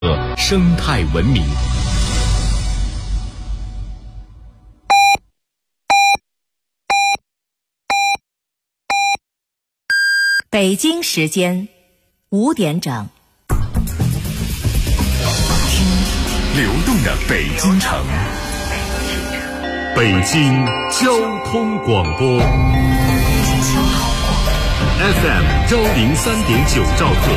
生态文明。 北京时间5点整， 听流动的北京城，北京交通广播 FM 103.9兆赫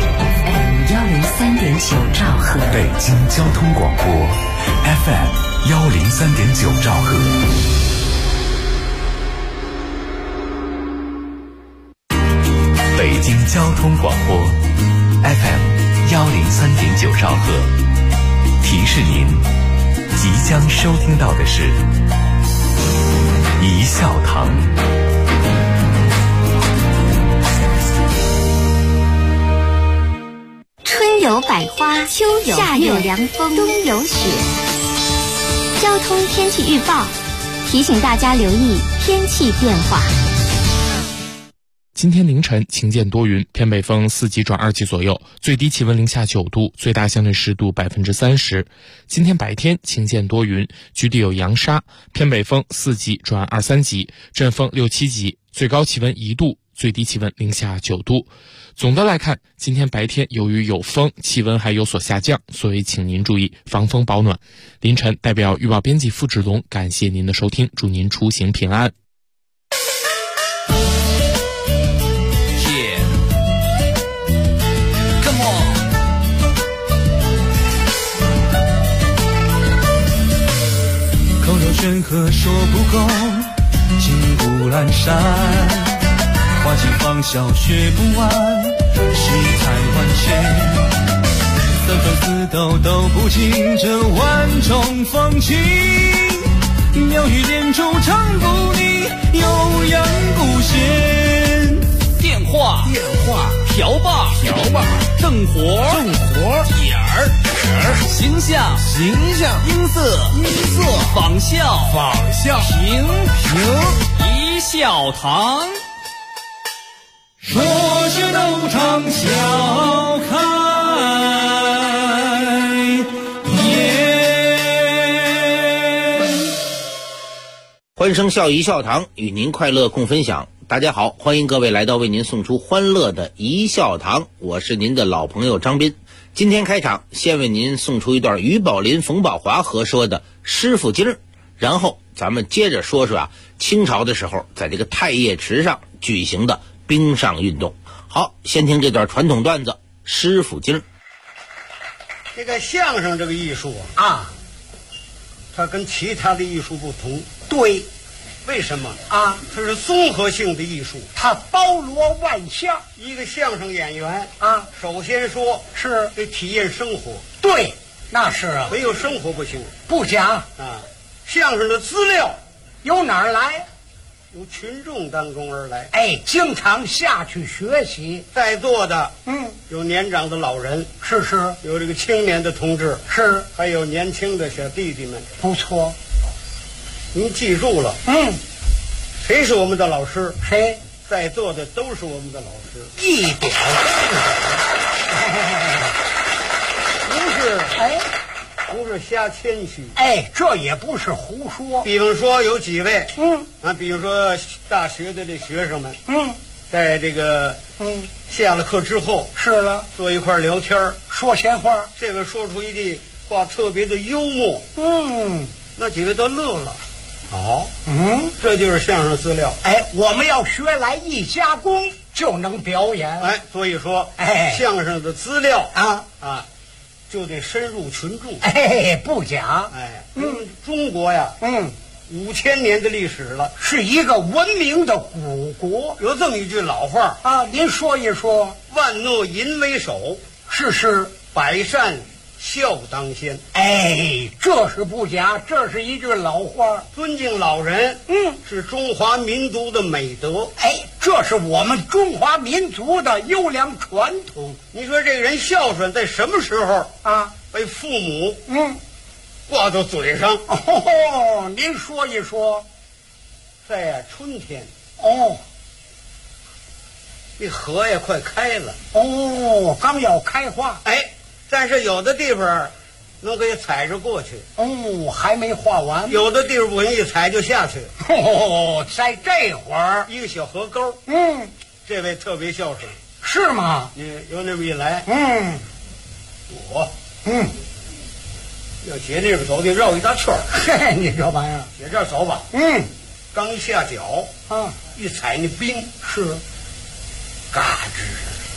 103.9兆赫， 北京交通广播 FM 103.9兆赫。北京交通广播 FM 103.9兆赫，提示您即将收听到的是一笑堂。 春有百花，秋有夏有凉风，冬有雪。交通天气预报提醒大家留意天气变化。 今天凌晨晴间多云，偏北风4级转2级左右，最低气温零下9度，最大相对湿度30%。今天白天晴间多云，局地有扬沙，偏北风4级转2、3级，阵风6、7级，最高气温1度，最低气温零下9度。总的来看，今天白天由于有风，气温还有所下降，所以请您注意防风保暖。凌晨代表预报编辑付志龙感谢您的收听，祝您出行平安。 山河说不够，金不阑珊，花季芳笑学不完，世态万千，三分四斗都不尽这万种风情，妙语连珠唱不腻，悠扬不闲。电话瓢把正活点儿形象音色仿效评一笑堂，说学逗唱笑开颜。 欢声笑一笑堂，与您快乐共分享。大家好，欢迎各位来到为您送出欢乐的一笑堂，我是您的老朋友张斌。今天开场先为您送出一段于宝林、冯宝华合说的师傅经，然后咱们接着说说清朝的时候在这个太液池上举行的冰上运动。好，先听这段传统段子师傅经。 这个相声这个艺术啊，它跟其他的艺术不同。对，为什么啊？它是综合性的艺术，它包罗万象。一个相声演员啊，首先说是得体验生活。对，那是啊，没有生活不行。不假啊，相声的资料由哪儿来？由群众当中而来。哎，经常下去学习。在座的有年长的老人，是，有这个青年的同志，是，还有年轻的小弟弟们。不错，您记住了。谁是我们的老师？谁？在座的都是我们的老师，一点都不是瞎谦虚。哎，这也不是胡说。比方说有几位，比如说大学的这学生们，在这个下了课之后，是了，坐一块聊天，说闲话。这个说出一句话特别的幽默，那几位都乐了。好，这就是相声资料。哎，我们要学来一加工就能表演。哎，所以说，相声的资料就得深入群众。哎，不假。哎，中国呀，5000年的历史了，是一个文明的古国。有这么一句老话啊，您说一说。万恶淫为首，是，百善孝当先。哎，这是不假，这是一句老话。尊敬老人，是中华民族的美德。哎，这是我们中华民族的优良传统。你说这个人孝顺在什么时候啊？被父母挂到嘴上。哦，您说一说。在春天。哦，这河也快开了。哦，刚要开花。哎， 但是有的地方能给踩着过去， 哦，还没画完。 有的地方不行，一踩就下去。 哦，在这会儿， 一个小河沟。这位特别孝顺， 是吗？ 你有那么一来，我要斜那边走，得绕一大圈。 嘿，你这玩意儿， 斜这儿走吧。刚一下脚一踩那冰是， 嘎吱。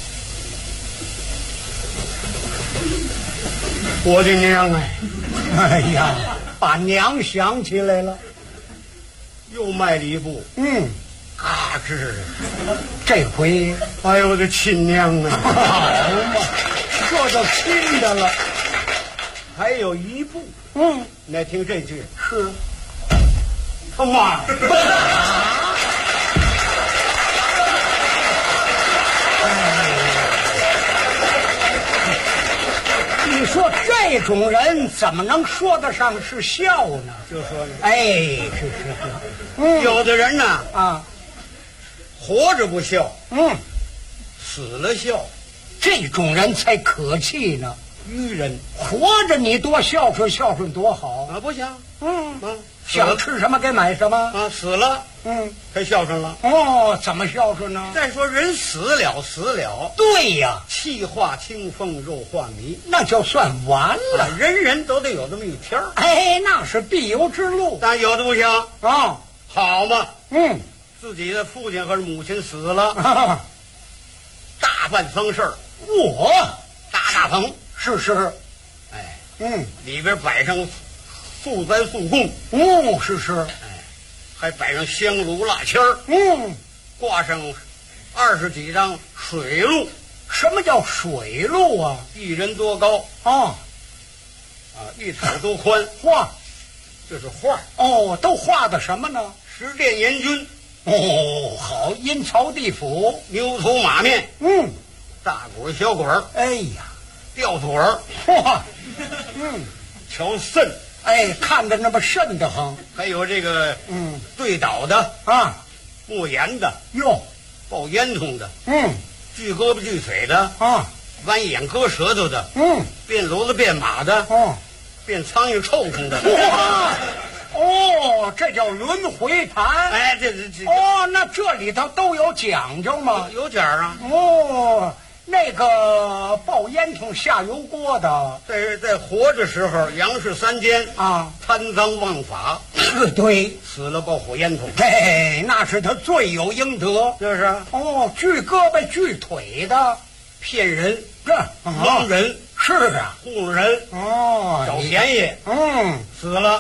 我的娘哎！ 哎呀，把娘想起来了。 又迈了一步，嘎吱。 这回， 哎呦我的亲娘啊！ 好嘛，这就亲的了。 还有一步，你来听这句是， 他妈的！ 你说这种人怎么能说得上是孝呢？ 就说呢， 哎，是， 有的人呢活着不孝，死了孝， 这种人才可气呢。 愚人， 活着你多孝顺，孝顺多好啊！不行， 想吃什么给买什么啊！死了，该孝顺了。 哦，怎么孝顺呢？ 再说人死了， 对呀， 气化清风，肉化迷， 那就算完了。 人人都得有这么一天儿。 哎，那是必由之路。 但有的不行啊， 好嘛，自己的父亲和母亲死了，大办丧事儿， 我大棚。 是， 里边摆上素簪素供， 是， 还摆上香炉蜡签儿，挂上20几张水路。 什么叫水路啊？ 一人多高一尺多宽， 画， 这是画。 都画的什么呢？ 十殿阎君， 好，阴曹地府， 牛头马面，大鼓小鼓儿， 哎呀， 吊腿儿， 嚯， 瞧肾， 哎，看着那么瘆得慌。 还有这个对倒的磨盐的， 哟， 爆烟囱的，锯胳膊锯腿的剜眼割舌头的，变骡子变马的，变苍蝇臭虫的。 这叫轮回盘。 哎，这那这里头都有讲究吗？ 有讲啊。 那个爆烟囱下油锅的， 在活着时候杨氏3奸贪赃枉法， 对， 死了爆火烟囱。 那是他罪有应得， 就是锯胳膊锯腿的， 骗人，蒙人， 是啊， 糊弄人，找便宜，死了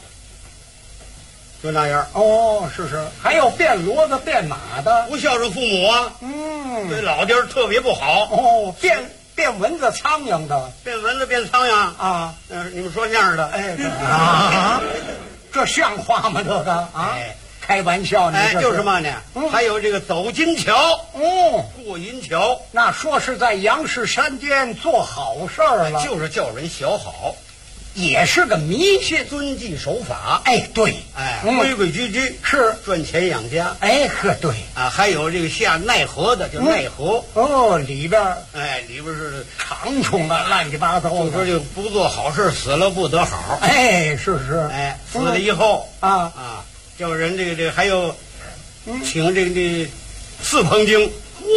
就那样。 是，还有变骡子变马的， 不孝顺父母啊，对老爹特别不好。 变蚊子苍蝇的， 变蚊子变苍蝇你们说相声的， 这像话吗？这个开玩笑呢。 就是嘛呢。还有这个走金桥，过银桥， 那说是在杨氏3间做好事儿了， 就是叫人小好。 也是个迷信， 遵纪守法。 对， 规规矩矩， 是赚钱养家。 对还有这个下奈河的叫奈河。 里边里边是长虫乱七八糟的。 就说就不做好事，死了不得好。 是。 死了以后叫人这个还有请这个4捧经。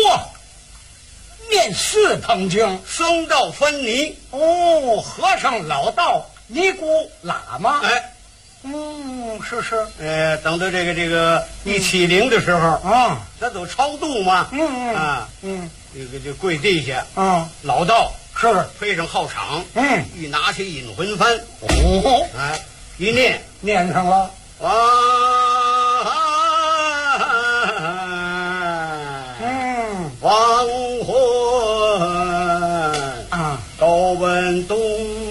念4捧经， 僧道分尼。 和尚、老道、尼姑、喇嘛。是。 等到这个一起灵的时候他都超度嘛。这个跪地下老道是推上号场，一拿起引魂幡，一念上了。 黄昏都闻东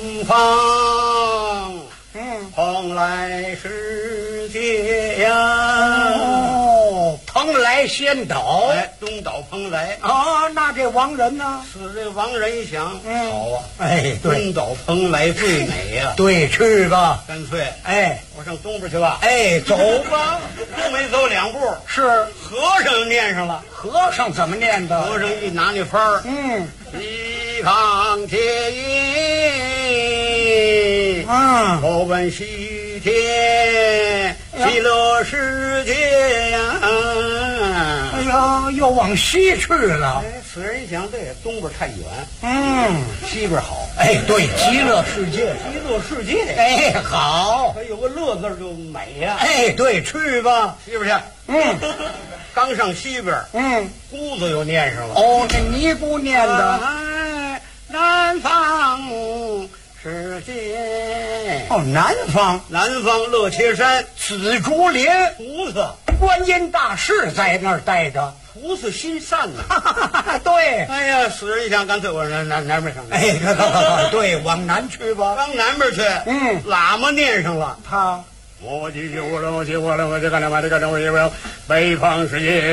方，蓬莱世界呀。 蓬莱仙岛， 东岛蓬莱那这亡人呢？ 死这亡人一想，好对， 东岛蓬莱最美呀。 对，去吧， 干脆我上东边去吧。 走吧， 都没走2步， 是和尚念上了。 和尚怎么念的？ 和尚一拿那幡儿， 西方铁云，口奔西天，极乐世界呀！ 哎呀，又往西去了。 此人一想，对，东边太远，西边好。 哎，对，极乐世界， 极乐世界， 哎，好， 有个乐字就美呀。 哎，对，去吧， 西边去。刚上西边，姑子又念上了。 哦，这尼姑念的。 南方世界。 哦，南方乐切山， 紫竹林， 菩萨， 观音大士在那儿待着。 菩萨心善呐。 对， 哎呀，死人一想，干脆我南边上。 哎，对，往南去吧。 往南边去，喇嘛念上了， 他。 我记我了，我干了嘛？这干了我也不要北方世界，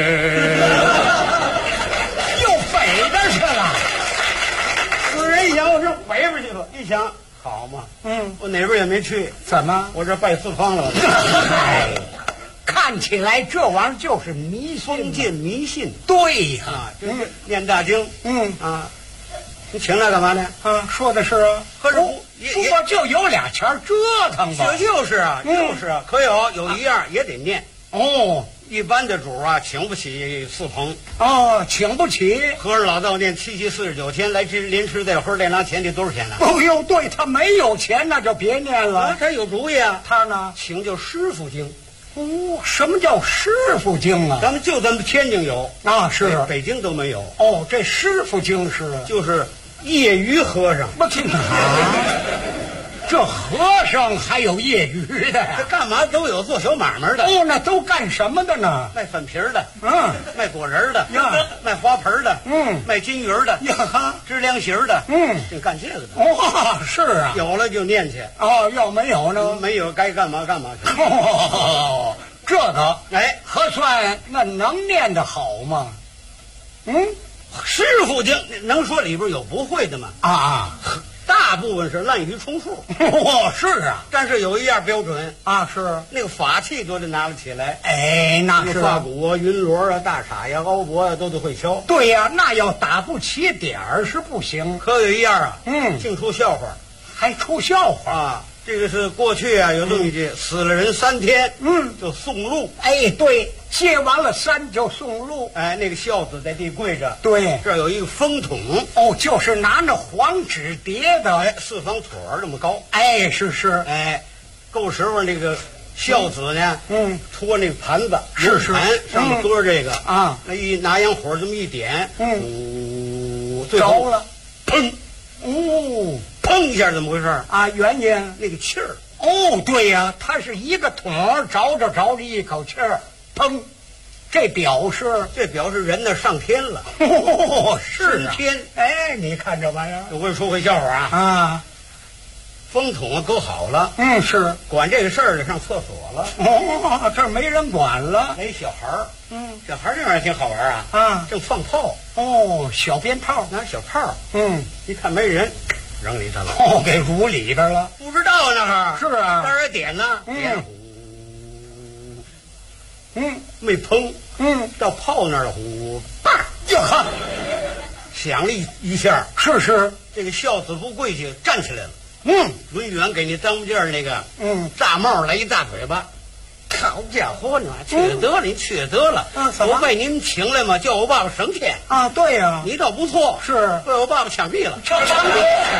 又北边去了。 死人一想，我上北边去了。一想，好嘛，我哪边也没去， 怎么？ 我这拜四方了。 哎，看起来这玩意儿就是迷信， 封建迷信。 对呀， 就是念大经，你请来干嘛呢？ 说的是啊， 可是不过就有俩钱折腾吧。 就是啊，可有一样也得念。 哦， 一般的主啊，请不起四棚。 哦，请不起。 和尚老道念7七49天，来连吃带喝再拿钱，这多少钱呢？ 哦呦，对他没有钱，那就别念了。 他有主意啊。 他呢， 请叫师傅经。 哦，什么叫师傅经啊？ 咱们天津有啊，是北京都没有。 哦，这师傅经就是业余和尚。 我听这和尚还有业余的呀？ 这干嘛都有，做小买卖的。 哦，那都干什么的呢？ 卖粉皮的，卖果仁的，卖花盆的，卖金鱼的，织凉席的，就干这个的。 哦，是啊， 有了就念去。 哦，要没有呢？ 没有，该干嘛干嘛去。 哦，这个， 哎， 核算那能念得好吗？ 师傅经能说里边有不会的吗？大部分是滥竽充数。 是啊， 但是有一样标准啊，是那个法器都得拿得起来。 哎，那是发鼓啊、云锣啊、大杈呀、敖脖呀，都得会敲。 对呀，那要打不起点儿是不行。 可有一样啊，净出笑话， 还出笑话啊！这个是过去啊，有这么一句，死了人3天，就送路。 哎，对，接完了山就送路。 哎，那个孝子在地跪着， 对， 这儿有一个风筒。 哦，就是拿那黄纸叠的， 哎，4方腿儿这么高。 哎，是， 哎，够时候那个孝子呢，托那个盘子， 是盘上面搁这个啊， 那一拿洋火这么一点， 着了， 砰，砰一下，怎么回事啊？原因那个气儿。 哦，对呀，它是一个桶着着一口气儿，砰，这表示人呢上天了。 是天。 哎，你看这玩意儿， 我给你说回笑话啊。风筒啊搁好了， 是管这个事儿的上厕所了。 哦，这没人管了。 那小孩儿，小孩儿这玩意儿挺好玩啊。正放炮。 哦，小鞭炮， 拿小炮。一看没人，扔里头了。 哦，给捂里边了。 不知道那哈。 是啊。 当然点呢，点呼。没砰。到炮那儿了，呼，叭， 就看， 响了一下。 是。 这个孝子不跪下，站起来了。抡圆给你当间那个大帽来一大嘴巴，好家伙，你去得了，你去得了！我被您请来嘛，叫我爸爸省钱啊！对呀， 你倒不错， 是被我爸爸枪毙了。 枪毙！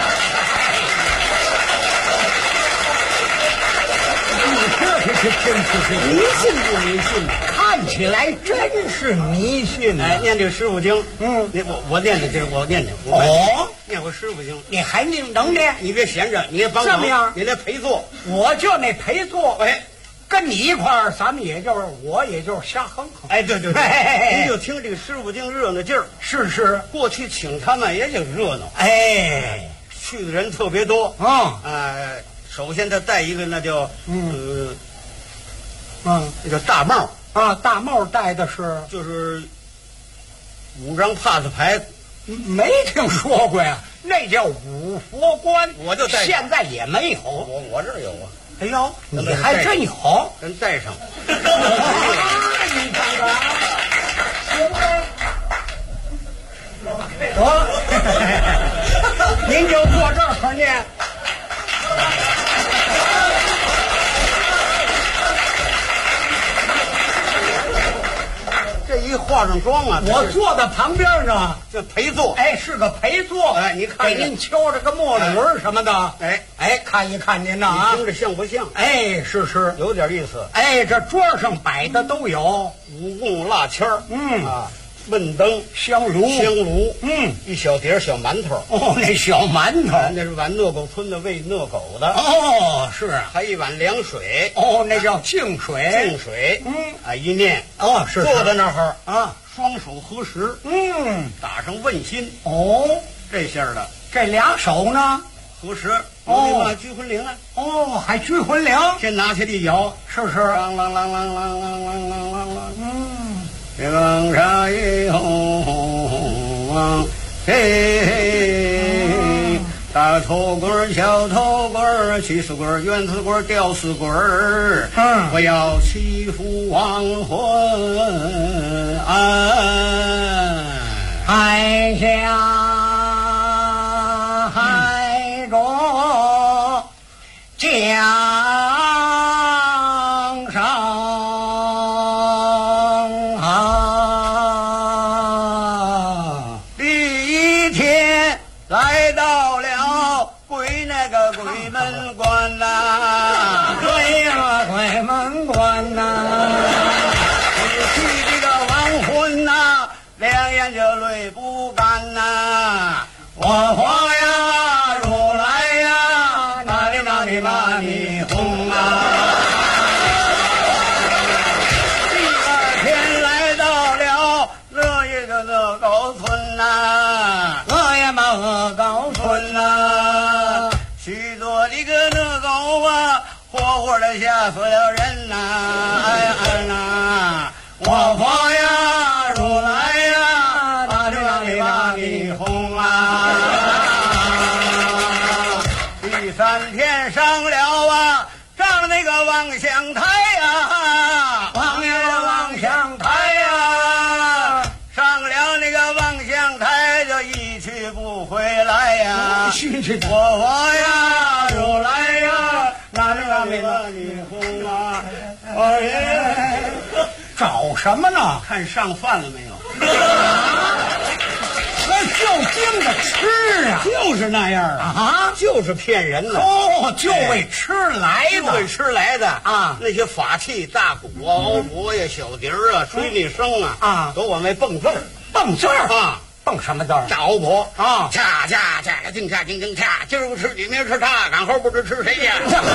这真是迷信不迷信？看起来真是迷信。 哎，念这个师傅经，我念的这个，我念的。念回师傅经， 你还能念？ 你别闲着，你也帮忙。 这么样， 你来陪坐， 我就那陪坐。 哎， 跟你一块儿，咱们我也就是瞎哼哼。 哎，对，您就听这个师傅经热闹劲儿。 是， 过去请他们也挺热闹。 哎， 去的人特别多。首先他戴一个那叫那叫大帽啊，大帽戴的是就是5张帕子牌， 没听说过呀，那叫五佛冠， 我就戴， 现在也没有， 我这儿有啊。 哎呦，你还真有， 真戴上。 你看看，行呗。 您就坐这儿您。 这一化上妆啊， 我坐在旁边呢， 这陪坐， 哎，是个陪坐。 哎，你看给您敲着个墨轮什么的， 哎， 看一看您呐啊， 你听着像不像？ 哎，是， 有点意思。 哎，这桌上摆的都有五供蜡签儿， 啊， 问灯、 香炉， 一小碟小馒头。 哦，那小馒头， 那是碗讷狗村的喂讷狗的。 哦，是啊， 还一碗凉水。 哦，那叫净水。 净水，一念。 哦，是坐在那儿啊， 双手合十，打上问心。 哦， 这下的这俩手呢合十。 哦， 拘魂铃啊。 哦，还拘魂铃。 先拿起一脚， 是。 啷啷啷啷啷啷啷啷啷啷。这王沙一红嘿，大头棍、小头棍、起死棍、圆死棍、吊死棍。我要祈福亡魂海下海中江上。 来到了鬼门关呐， 对呀，鬼门关呐， 你去这个亡魂呐，两眼就泪不干呐。我花呀，如来呀，哪里红啊。第二天来到了乐业的乐高村呐，乐高村呐，许多的个乐高啊，活活的吓死了人呐！我佛呀，如来呀，哪里红啊！第三天上了啊，上那个望乡台呀，望乡台呀，上了那个望乡台就一去不回来呀！我呀，如来呀，哪里红啊！ 找什么呢？ 看上饭了没有？ 那就盯着吃啊， 就是那样啊，就是骗人的。 哦，就为吃来的， 就为吃来的啊！ 那些法器、大鼓啊、敖钹呀、小笛啊、吹笛声啊， 都往外蹦字儿， 蹦字儿啊！ 蹦什么字儿？ 大敖钹啊， 恰恰恰个定恰定定恰，今儿不吃你，明儿吃他，赶后不知吃谁呀？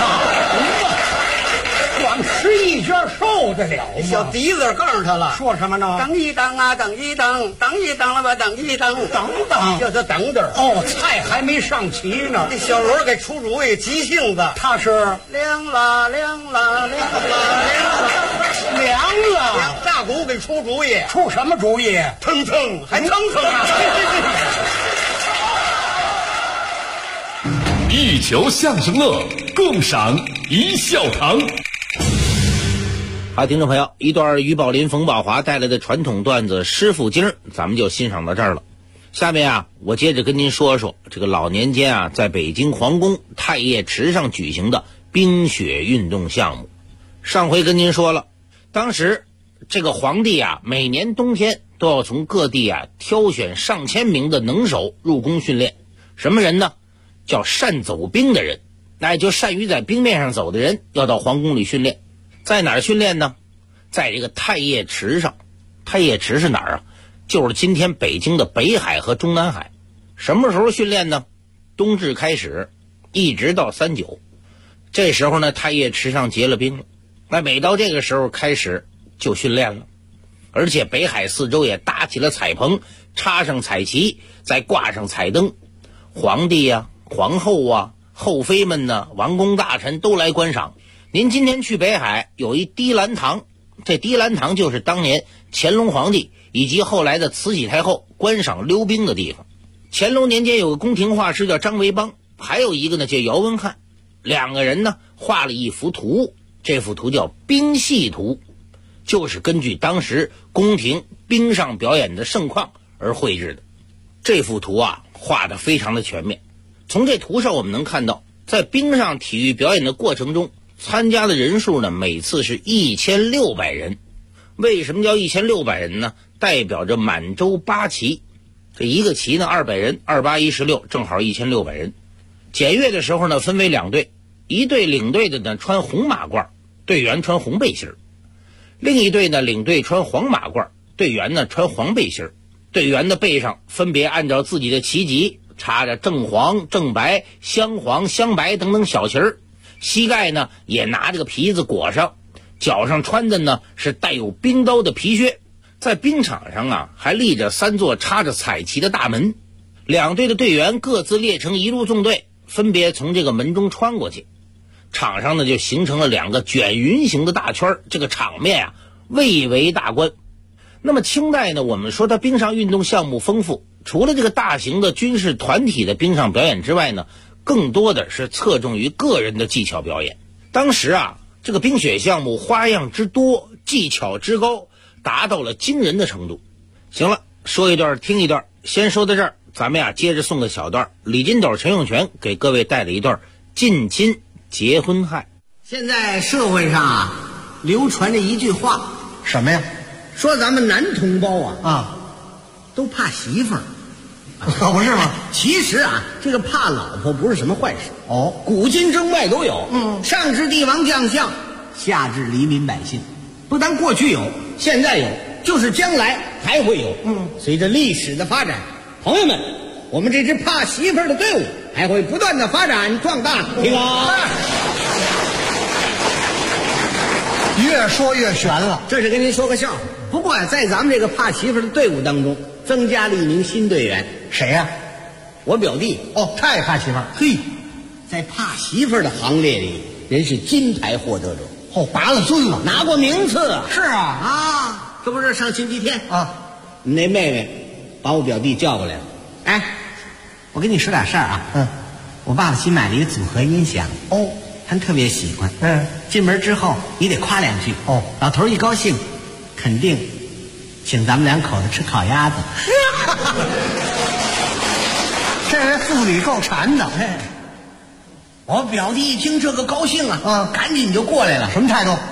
光吃一圈受得了吗？ 小笛子告诉他了， 说什么呢？ 等一等啊，等一等，等一等了吧，等一等， 等等， 叫他等等。 哦，菜还没上齐呢。 这小罗给出主意，急性子， 他是凉了，大鼓给出主意， 出什么主意？ 腾腾，还腾腾啊！ 一球相声乐，共赏一笑堂。 好，听众朋友，一段于宝林、冯宝华带来的传统段子《师傅经》，咱们就欣赏到这儿了。下面啊，我接着跟您说说这个老年间啊，在北京皇宫太液池上举行的冰雪运动项目。上回跟您说了，当时这个皇帝啊，每年冬天都要从各地啊挑选上千名的能手入宫训练。什么人呢？叫善走兵的人，那也就善于在冰面上走的人，要到皇宫里训练。在哪儿训练呢？在这个太液池上。太液池是哪儿啊？就是今天北京的北海和中南海。什么时候训练呢？冬至开始，一直到39。这时候呢，太液池上结了冰了。那每到这个时候开始就训练了，而且北海四周也搭起了彩棚，插上彩旗，再挂上彩灯。皇帝呀、皇后啊、后妃们呢、王公大臣都来观赏。您今天去北海有一滴兰堂，这滴兰堂就是当年乾隆皇帝以及后来的慈禧太后观赏溜冰的地方。乾隆年间有个宫廷画师叫张维邦，还有一个呢叫姚文翰，两个人呢画了一幅图，这幅图叫冰戏图，就是根据当时宫廷冰上表演的盛况而绘制的。这幅图啊画得非常的全面， 从这图上我们能看到，在冰上体育表演的过程中，参加的人数呢，每次是1600人。为什么叫1600人呢？代表着满洲8旗，这一个旗呢200人，2816，正好1600人。检阅的时候呢，分为2队，一队领队的呢穿红马褂，队员穿红背心；另一队呢领队穿黄马褂，队员呢穿黄背心。队员的背上分别按照自己的旗级插着正黄、正白、镶黄、镶白等等小旗儿，膝盖呢也拿这个皮子裹上，脚上穿的呢是带有冰刀的皮靴。在冰场上啊，还立着3座插着彩旗的大门，两队的队员各自列成一路纵队，分别从这个门中穿过去。场上呢就形成了2个卷云形的大圈，这个场面啊蔚为大观。那么清代呢，我们说它冰上运动项目丰富，除了这个大型的军事团体的冰上表演之外呢，更多的是侧重于个人的技巧表演。当时啊，这个冰雪项目花样之多，技巧之高，达到了惊人的程度。行了，说一段听一段，先说到这儿，咱们呀接着送个小段。李金斗、陈永泉给各位带了一段近亲结婚害。 现在社会上啊，流传着一句话， 什么呀？ 说咱们男同胞啊，都怕媳妇儿， 可不是吗？ 其实啊，这个怕老婆不是什么坏事哦， 古今中外都有。上至帝王将相，下至黎民百姓，不但过去有，现在有，就是将来还会有。随着历史的发展，朋友们，我们这支怕媳妇儿的队伍还会不断的发展壮大。听啊！ 越说越悬了。 这是跟您说个笑话。不过啊，在咱们这个怕媳妇儿的队伍当中，增加了一名新队员。 谁呀？ 我表弟。 哦，他也怕媳妇儿。 嘿，在怕媳妇儿的行列里，人是金牌获得者。 哦，拔了尊了， 拿过名次。 是啊， 这不是上星期天啊， 你那妹妹把我表弟叫过来了。哎，我跟你说点事儿啊。我爸爸新买了一个组合音响。 哦， 他特别喜欢。进门之后你得夸2句。哦，老头一高兴，肯定请咱们2口子吃烤鸭子。 这人妇女够馋的。 我表弟一听这个高兴啊，赶紧就过来了。 什么态度？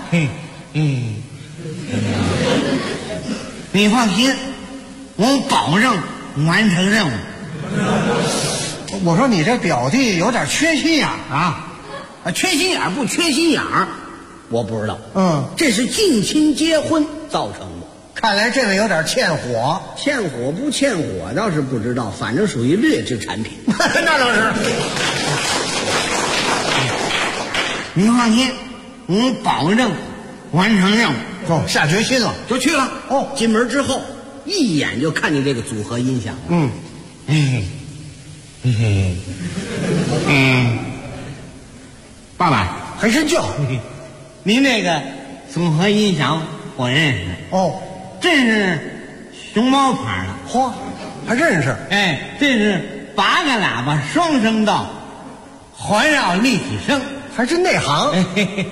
你放心，我保证完成任务。 我说你这表弟有点缺心眼啊。 缺心眼不缺心眼儿，我不知道。这是近亲结婚造成的。 看来这位有点欠火。 欠火不欠火倒是不知道，反正属于劣质产品。 那倒是。 您放心，我保证完成任务。 哦，下决心了， 就去了。 哦， 进门之后一眼就看见这个组合音响了。爸爸还真叫。 您这个组合音响我认识。 哦， 这是熊猫牌的。 嚯，还认识。 这是8个喇叭双声道，环绕立体声， 还真内行。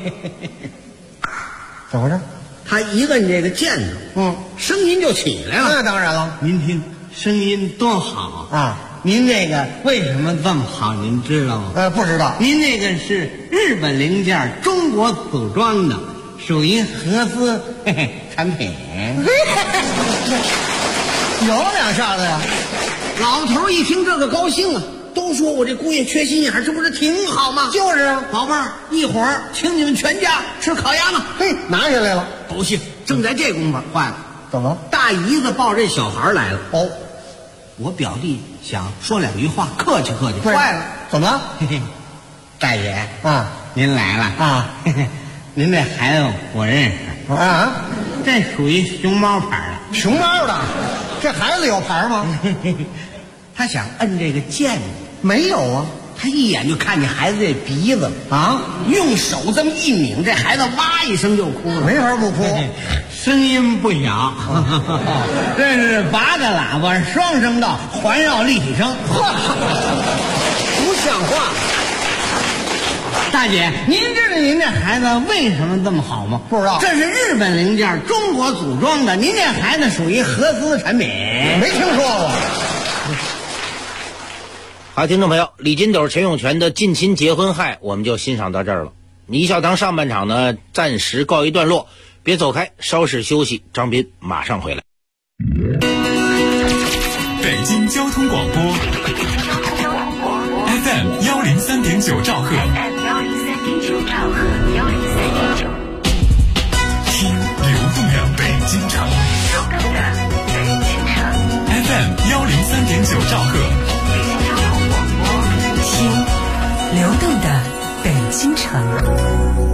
怎么着？ 他一摁这个键头，声音就起来了。 那当然了。 您听，声音多好啊！ 您这个为什么这么好？您知道吗？ 不知道。 您这个是日本零件，中国组装的，属于合资产品。 有2下子呀！ 老头一听这个高兴啊，都说我这姑爷缺心眼，这不是挺好吗？ 就是啊， 宝贝儿，一会儿请你们全家吃烤鸭嘛。 嘿，拿下来了， 高兴。正在这功夫，坏了， 怎么？ 大姨子抱着这小孩来了。 哦， 我表弟想说2句话，客气客气， 坏了，怎么了？ 大爷啊， 您来了啊！ 您这孩子我认识啊， 这属于熊猫牌的。 熊猫的，这孩子有牌吗？ 他想摁这个键， 没有啊。 他一眼就看见孩子这鼻子啊，用手这么一拧，这孩子哇一声就哭了。 没法不哭， 声音不小。这是8个喇叭双声道，环绕立体声。不像话。大姐，您知道您这孩子为什么这么好吗？ 不知道。 这是日本零件，中国组装的，您这孩子属于合资产品。 没听说过。 好，听众朋友，李金斗、陈永泉的近亲结婚害我们就欣赏到这儿了。一笑堂上半场呢暂时告一段落，别走开，稍事休息，张斌马上回来。 北京交通广播 FM 103.9兆赫，听流动的北京城，FM 103.9兆赫， 听流动的北京城。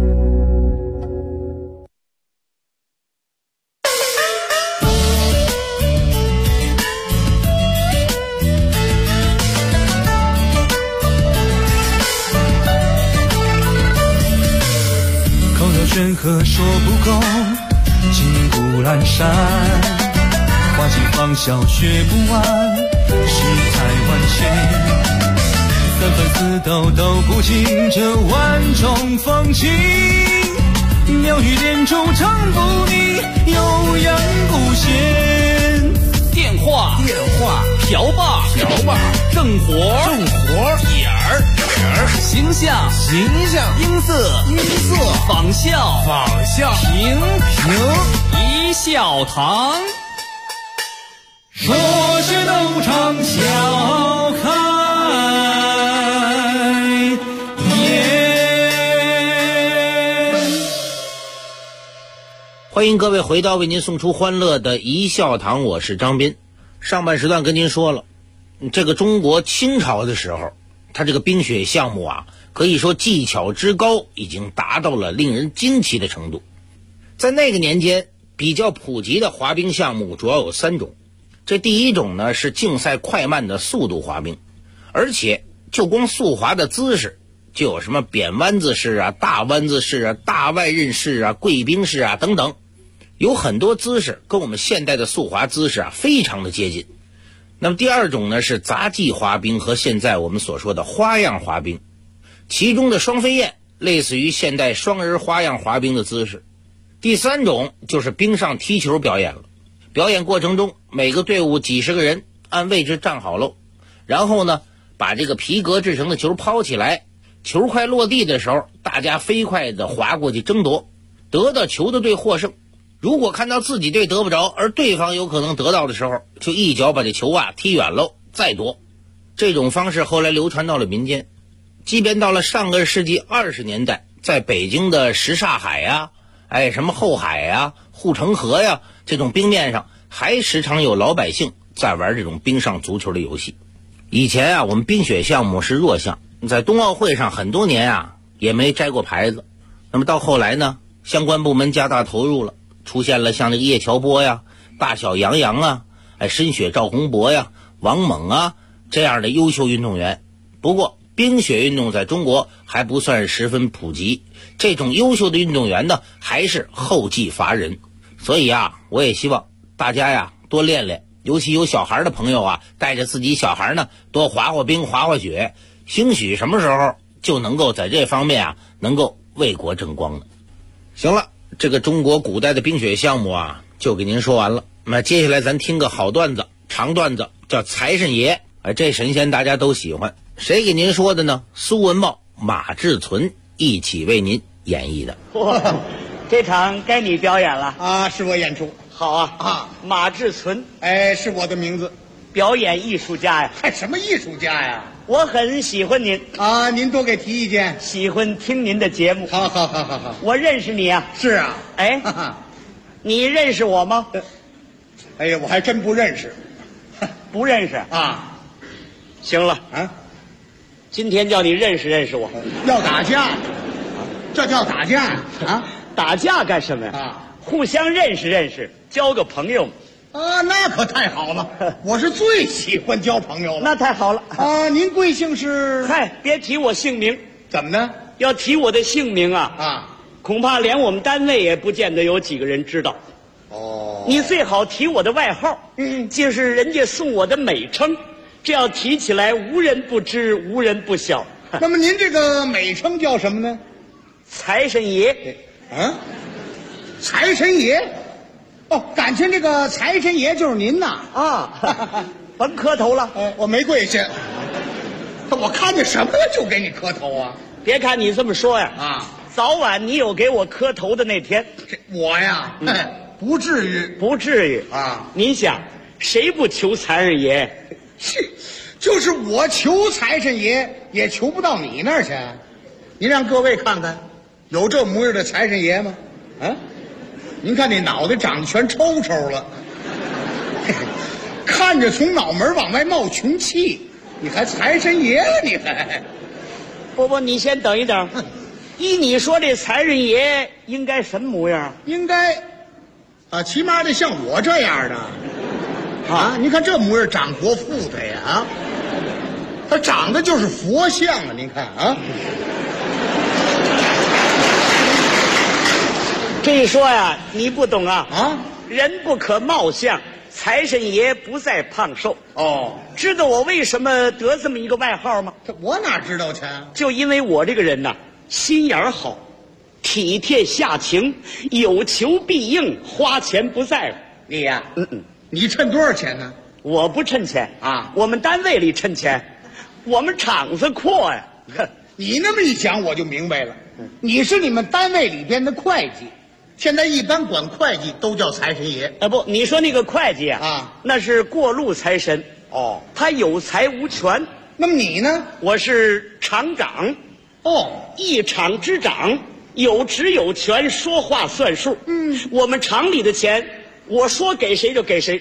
山河说不够，金谷阑珊，花季芳笑学不完，世态万千，三番四斗都不尽这万种风情，妙语连珠唱不腻，悠扬不闲。 电话瓢把正活眼儿形象音色仿效平一笑堂， 说是斗场笑开颜。 欢迎各位回到为您送出欢乐的一笑堂，我是张斌。上半时段跟您说了，这个中国清朝的时候，它这个冰雪项目啊，可以说技巧之高已经达到了令人惊奇的程度。在那个年间比较普及的滑冰项目主要有3种。这第一种呢是竞赛快慢的速度滑冰，而且就光速滑的姿势就有什么扁弯子式啊、大弯子式啊、大外刃式啊、贵宾式啊等等，有很多姿势跟我们现代的速滑姿势啊非常的接近。那么第二种呢是杂技滑冰和现在我们所说的花样滑冰，其中的双飞燕类似于现代双人花样滑冰的姿势。第3种就是冰上踢球表演了，表演过程中每个队伍几十个人按位置站好了，然后呢把这个皮革制成的球抛起来，球快落地的时候大家飞快地滑过去争夺，得到球的队获胜。如果看到自己队得不着，而对方有可能得到的时候，就一脚把这球啊踢远喽，再夺。这种方式后来流传到了民间，即便到了上个世纪20年代，在北京的什刹海呀、什么后海呀、护城河呀这种冰面上，还时常有老百姓在玩这种冰上足球的游戏。以前啊，我们冰雪项目是弱项，在冬奥会上很多年啊也没摘过牌子。那么到后来呢，相关部门加大投入了，出现了像这个叶乔波呀、大小杨洋啊、深雪赵宏博呀、王猛啊这样的优秀运动员。不过冰雪运动在中国还不算十分普及，这种优秀的运动员呢还是后继乏人。所以啊，我也希望大家呀多练练，尤其有小孩的朋友啊，带着自己小孩呢多滑滑冰、滑滑雪，兴许什么时候就能够在这方面啊能够为国争光了。行了，这个中国古代的冰雪项目啊就给您说完了。那接下来咱听个好段子，长段子，叫财神爷。这神仙大家都喜欢，谁给您说的呢？苏文茂、马志存一起为您演绎的。 这场该你表演了啊，是我演出。 好啊，马志存， 是我的名字。 表演艺术家呀。 什么艺术家呀？ 我很喜欢您啊，您多给提意见。 喜欢听您的节目。 好， 我认识你啊。 是啊。 你认识我吗？ 哎呀，我还真不认识。 不认识啊？ 行了啊，今天叫你认识认识我。 要打架？这叫打架啊？ 打架干什么呀？ 啊， 互相认识认识，交个朋友。 啊，那可太好了！我是最喜欢交朋友了。 那太好了啊！您贵姓是？ 嗨，别提我姓名。 怎么呢？ 要提我的姓名啊，恐怕连我们单位也不见得有几个人知道。 哦， 你最好提我的外号，就是人家送我的美称，这样提起来无人不知，无人不晓。 那么您这个美称叫什么呢？ 财神爷。 财神爷。哦，感情这个财神爷就是您呐！ 啊，甭磕头了， 我没跪下。 我看见什么了就给你磕头啊？ 别看你这么说呀， 啊， 早晚你有给我磕头的那天。 我呀，不至于， 不至于啊。 您想，谁不求财神爷？ 就是我求财神爷，也求不到你那儿去。您让各位看看，有这模样的财神爷吗？啊，您看那脑袋长得全抽抽了，看着从脑门往外冒穷气，你还财神爷了？你还？ 不，你先等一等。依你说，这财神爷应该什么模样？ 应该，起码得像我这样的。啊，您看这模样长多富态呀！啊，他长得就是佛像啊！您看啊。 这一说呀，你不懂啊！ 啊， 人不可貌相，财神爷不在胖瘦。 哦， 知道我为什么得这么一个外号吗？ 我哪知道去？ 就因为我这个人呐，心眼儿好，体贴下情，有求必应，花钱不在乎。 你呀，你趁多少钱呢？ 我不趁钱啊， 我们单位里趁钱，我们厂子阔呀。 你那么一讲，我就明白了，你是你们单位里边的会计。现在一般管会计都叫财神爷。 不，你说那个会计啊，那是过路财神。 哦， 他有财无权。 那么你呢？ 我是厂长。 哦， 一厂之长，有职有权，说话算数。我们厂里的钱，我说给谁就给谁。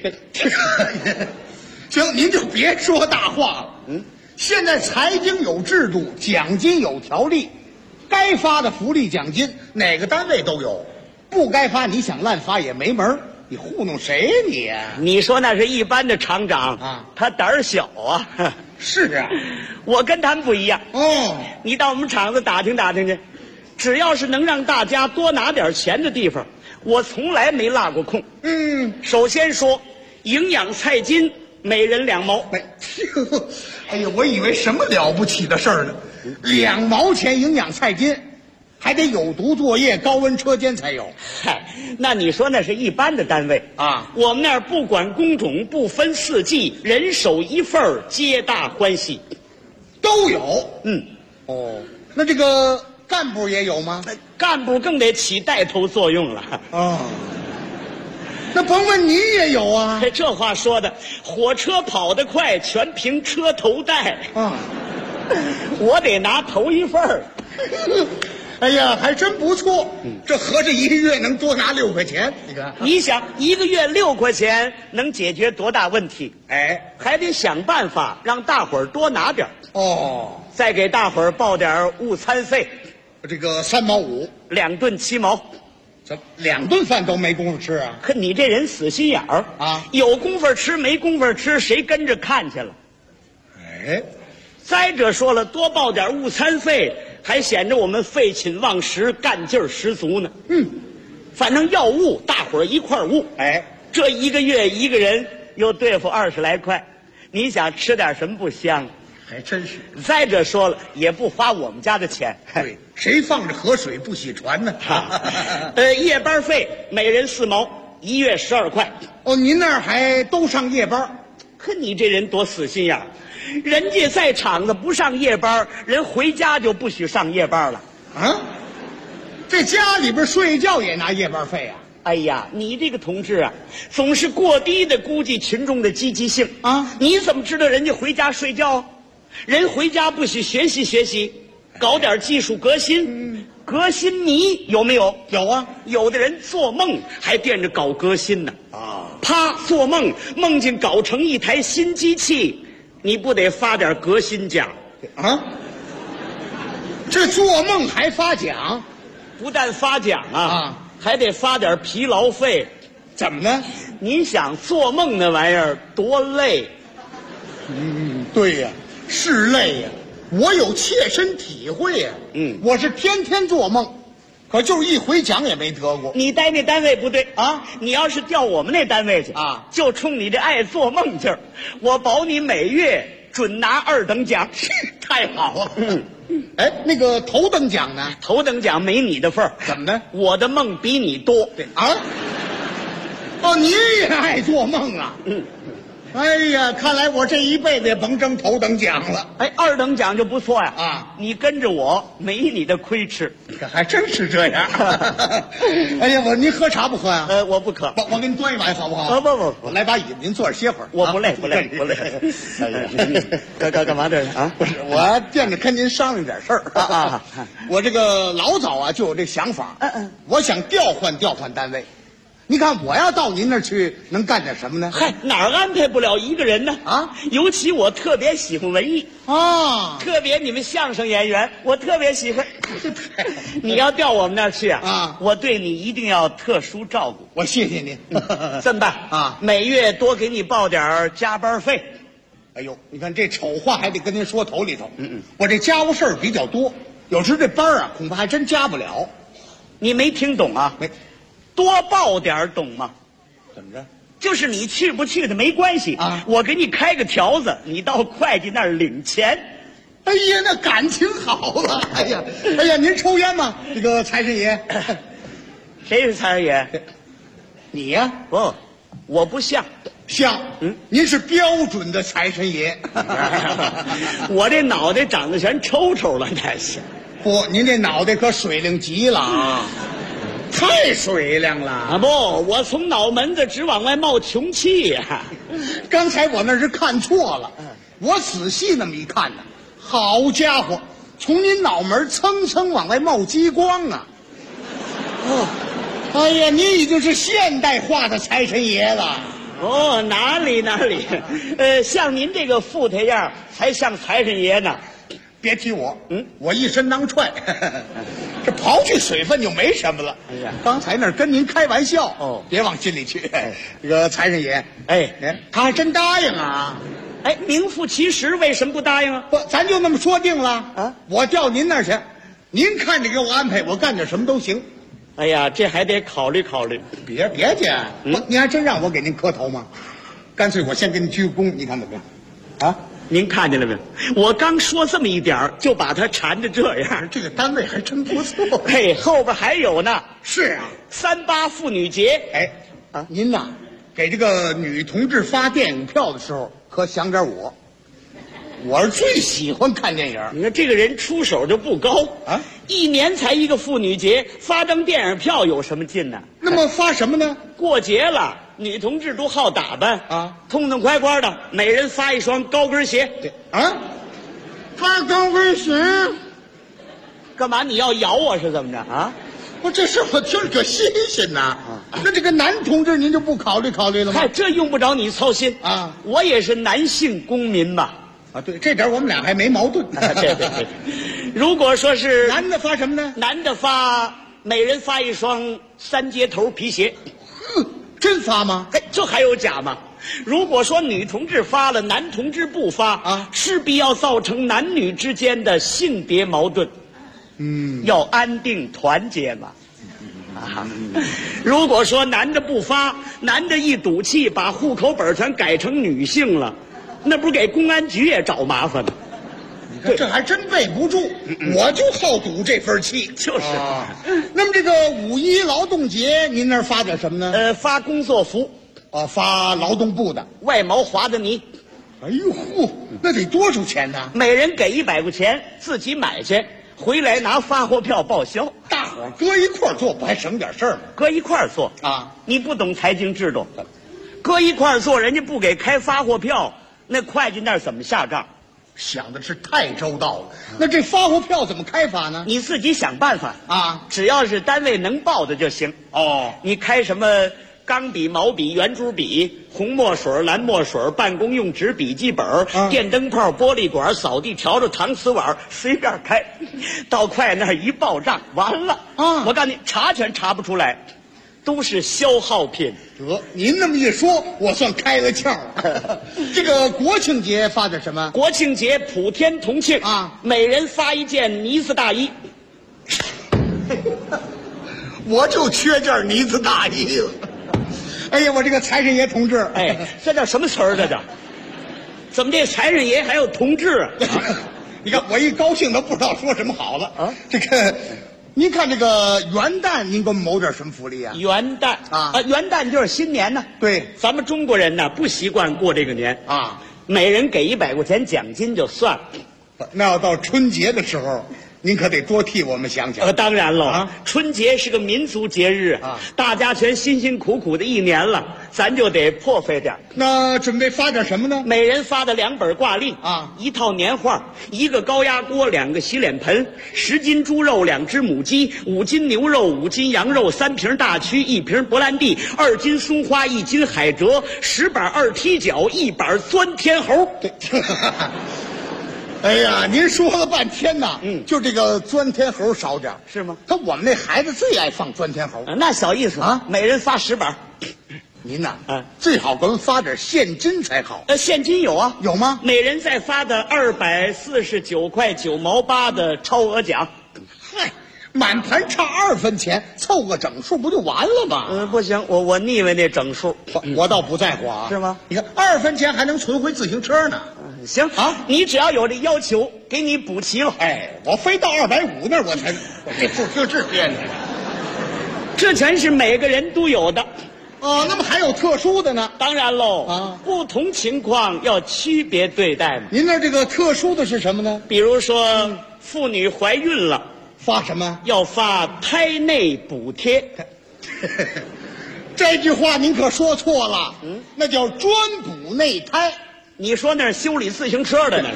行，您就别说大话了。现在财经有制度，奖金有条例，该发的福利奖金哪个单位都有，不该发你想滥发也没门。你糊弄谁呀你呀？ 你说那是一般的厂长啊， 他胆儿小啊。 是啊， 我跟他们不一样。 哦， 你到我们厂子打听打听去，只要是能让大家多拿点钱的地方，我从来没落过空。首先说营养菜金，每人2毛。 哎呀，我以为什么了不起的事儿呢？2毛钱营养菜金，还得有毒作业、高温车间才有。 嗨，那你说那是一般的单位啊？ 我们那儿不管工种，不分四季，人手一份，皆大欢喜， 都有。 哦， 那这个干部也有吗？ 干部更得起带头作用了。 哦，那甭问你也有啊。 这话说的，火车跑得快，全凭车头带啊。 我得拿头一份儿。 哎呀，还真不错。这合着一个月能多拿6块钱。你看， 你想一个月6块钱能解决多大问题？ 哎， 还得想办法让大伙儿多拿点。 哦， 再给大伙儿报点午餐费， 这个3毛5 ，2顿7毛。 怎么2顿饭都没工夫吃啊？ 可你这人死心眼儿啊， 有功夫吃没功夫吃，谁跟着看去了？ 哎， 再者说了，多报点午餐费，还显着我们废寝忘食，干劲儿十足呢。反正要悟，大伙儿一块儿悟。 哎， 这一个月一个人又对付20来块，你想吃点什么不香？ 还真是。 再者说了，也不花我们家的钱。 对，谁放着河水不洗船呢？ 夜班费每人4毛，1月12块。 哦，您那儿还都上夜班？ 可你这人多死心眼儿，人家在厂子不上夜班，人回家就不许上夜班了。 啊？这家里边睡觉也拿夜班费啊？ 哎呀，你这个同志啊，总是过低的估计群众的积极性啊！ 你怎么知道人家回家睡觉？人回家不许学习学习，搞点技术革新。革新迷有没有？ 有啊， 有的人做梦还惦着搞革新呢。啊，啪，做梦梦见搞成一台新机器，你不得发点革新奖啊？这做梦还发奖？ 不但发奖啊，还得发点疲劳费。 怎么呢？ 您想做梦那玩意儿多累？ 对呀，是累呀，我有切身体会呀。我是天天做梦，可就是一回奖也没得过。 你待那单位不对啊！ 你要是调我们那单位去啊， 就冲你这爱做梦劲儿，我保你每月准拿2等奖。 太好了。哎，那个头等奖呢？ 头等奖没你的份儿。 怎么呢？ 我的梦比你多。 对啊。哦，你也爱做梦啊？ 哎呀，看来我这一辈子也甭争头等奖了。 哎，2等奖就不错呀。 啊， 你跟着我没你的亏吃。 这还真是这样。哎呀，您喝茶不喝呀？ 我不渴。 我给您端一碗好不好？ 不， 我来把椅子，您坐着歇会儿。 我不累。哎呀，干嘛这是啊？ 不是，我惦着跟您商量点事儿啊。我这个老早啊就有这想法。我想调换单位。你看我要到您那儿去，能干点什么呢？ 嗨，哪儿安排不了一个人呢？啊，尤其我特别喜欢文艺啊， 特别你们相声演员，我特别喜欢。你要调我们那儿去啊，我对你一定要特殊照顾。 我谢谢您。 这么办啊？每月多给你报点加班费。 哎呦，你看这丑话还得跟您说头里头。我这家务事儿比较多，有时这班啊恐怕还真加不了。 你没听懂啊？ 没。 多报点懂吗？ 怎么着？ 就是你去不去的没关系啊，我给你开个条子，你到会计那儿领钱。 哎呀，那感情好了。哎呀，您抽烟吗？这个财神爷。 谁是财神爷？ 你呀？ 不，我不像。 像。您是标准的财神爷。 我这脑袋长得全抽抽了，那是。 不，您这脑袋可水灵极了啊。太水灵了啊！ 不，我从脑门子直往外冒穷气呀。 刚才我那是看错了，我仔细那么一看呢，好家伙，从您脑门蹭蹭往外冒激光啊！哎呀，您已经是现代化的财神爷了。 哦，哪里，像您这个富态样才像财神爷呢。 别提我，我一身囊踹，这刨去水分就没什么了。哎呀，刚才那跟您开玩笑哦，别往心里去。这个财神爷，他还真答应啊。 哎，名副其实，为什么不答应啊？ 不，咱就那么说定了啊。我调您那儿去，您看着给我安排，我干点什么都行。 哎呀，这还得考虑考虑。 别介，你还真让我给您磕头吗？干脆我先给你鞠个躬，你看怎么样？啊？ 您看见了没有？我刚说这么一点就把他缠着这样。 这个单位还真不错。 嘿，后边还有呢。 是啊 ，38妇女节。 您呐，给这个女同志发电影票的时候，可想点我是最喜欢看电影。 你看这个人出手就不高啊，1年才一个妇女节，发张电影票有什么劲呢？ 那么发什么呢？ 过节了。女同志都好打扮啊，痛痛快快的，每人发一双高跟鞋。 对啊，发高跟鞋， 干嘛？你要咬我是怎么着啊？ 不，这事我听着可新鲜呐。那这个男同志您就不考虑了吗？ 嗨，这用不着你操心啊，我也是男性公民嘛。 啊，对，这点我们俩还没矛盾。 对。如果说是男的发什么呢？ 男的每人发一双3接头皮鞋。 真发吗？ 这还有假吗？如果说女同志发了，男同志不发啊，势必要造成男女之间的性别矛盾。要安定团结嘛。如果说男的不发，男的一赌气把户口本全改成女性了，那不是给公安局也找麻烦吗？ 对，这还真背不住。我就好赌这份气。 就是。 那么这个5·1劳动节，您那儿发点什么呢？ 发工作服。 发劳动部的外毛滑的泥。 哎呦嚯，那得多少钱呢？ 每人给100块钱，自己买去，回来拿发货票报销。 大伙儿搁一块儿做，不还省点事儿吗？ 搁一块儿做啊？你不懂财经制度，搁一块儿做，人家不给开发货票，那会计那儿怎么下账？ 想的是太周到了。那这发货票怎么开法呢？ 你自己想办法啊！只要是单位能报的就行。你开什么钢笔、毛笔、圆珠笔、红墨水、蓝墨水、办公用纸、笔记本、电灯泡、玻璃管、扫地笤帚、搪瓷碗，随便开。到会那儿一报账，完了啊！我告诉你，查全查不出来，都是消耗品。 得，您那么一说，我算开了窍了。这个国庆节发点什么？ 国庆节普天同庆啊！每人发一件呢子大衣。 我就缺件呢子大衣了。哎呀，我这个财神爷同志， 这叫什么词儿？这叫怎么这财神爷还有同志啊？ 你看我一高兴都不知道说什么好了啊！这个您看这个元旦，您给我们谋点什么福利啊？ 元旦元旦就是新年呢。 对， 咱们中国人呢不习惯过这个年啊，每人给100块钱奖金就算了。 那要到春节的时候，您可得多替我们想想。 当然喽，春节是个民族节日啊，大家全辛辛苦苦的一年了，咱就得破费点。 那准备发点什么呢？ 每人发的2本挂历啊，1套年画，1个高压锅，2个洗脸盆，10斤猪肉，2只母鸡，5斤牛肉，5斤羊肉，3瓶大曲，1瓶勃兰地，2斤松花，1斤海蜇，10板2踢脚，1板钻天猴。 哎呀，您说了半天呐，就这个钻天猴少点是吗？ 可我们那孩子最爱放钻天猴， 那小意思啊，每人发10板。 您呐，最好给我们发点现金才好。 现金有啊， 有吗？ 每人再发的249块9毛8的超额奖。 嗨，满盘差2分钱，凑个整数不就完了吗？ 不行，我腻歪那整数， 我倒不在乎啊。 是吗？ 你看2分钱还能存回自行车呢。 行啊，你只要有这要求，给你补齐了。 我非到250那我这数就这编的， 这全是每个人都有的。 那么还有特殊的呢？ 当然喽，不同情况要区别对待嘛。 您那这个特殊的是什么呢？ 比如说，妇女怀孕了， 发什么？ 要发胎内补贴。 这句话您可说错了，那叫专补内胎。 你说那是修理自行车的呢？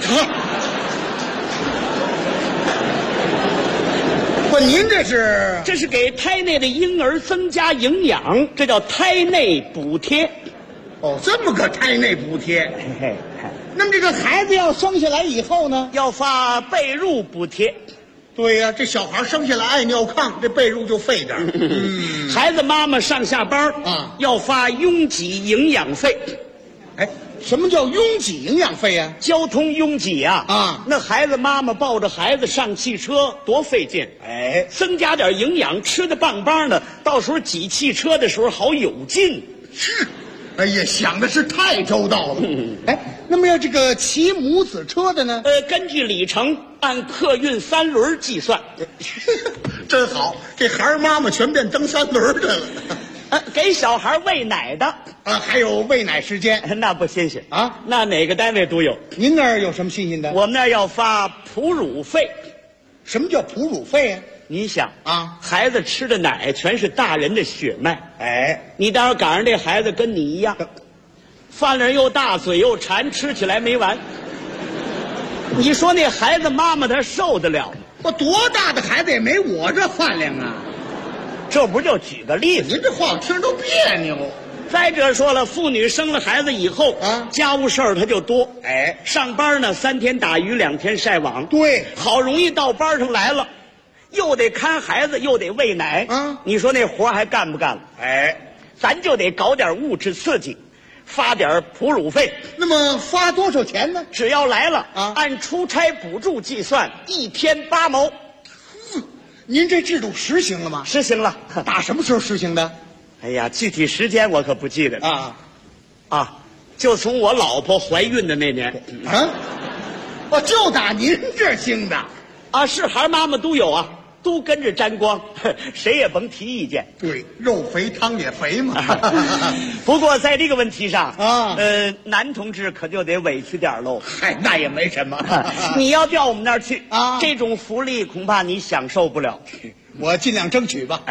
不，您这是给胎内的婴儿增加营养，这叫胎内补贴。 这么个胎内补贴。那么这个孩子要生下来以后呢， 要发被褥补贴。 对呀，这小孩生下来爱尿炕，这被褥就费点。 孩子妈妈上下班要发拥挤营养费。 什么叫拥挤营养费啊？ 交通拥挤啊！那孩子妈妈抱着孩子上汽车多费劲。增加点营养，吃的棒棒的，到时候挤汽车的时候好有劲。 是，哎呀，想的是太周到了。那么要这个骑母子车的呢？ 根据里程按客运3轮计算。 真好，这孩儿妈妈全变蹬3轮的了。 给小孩喂奶的还有喂奶时间， 那不新鲜啊？那哪个单位都有。 您那儿有什么新鲜的？ 我们那儿要发哺乳费。 什么叫哺乳费啊？ 你想孩子吃的奶全是大人的血脉。你待会儿赶上这孩子跟你一样，饭量又大，嘴又馋，吃起来没完。你说那孩子妈妈她受得了吗？ 我多大的孩子也没我这饭量啊！ 这不就举个例子？ 您这话我听着都别扭。 再者说了，妇女生了孩子以后家务事儿她就多。上班呢3天打鱼2天晒网。 对， 好容易到班上来了，又得看孩子，又得喂奶。你说那活还干不干了？咱就得搞点物质刺激，发点哺乳费。 那么发多少钱呢？ 只要来了按出差补助计算，1天8毛。 您这制度实行了吗？ 实行了。 打什么时候实行的？ 哎呀，具体时间我可不记得了。就从我老婆怀孕的那年。 就打您这兴的。 是孩妈妈都有啊，都跟着沾光，谁也甭提意见。 对，肉肥汤也肥嘛。 不过在这个问题上男同志可就得委屈点喽。 那也没什么。 你要调我们那儿去这种福利恐怕你享受不了。 我尽量争取吧。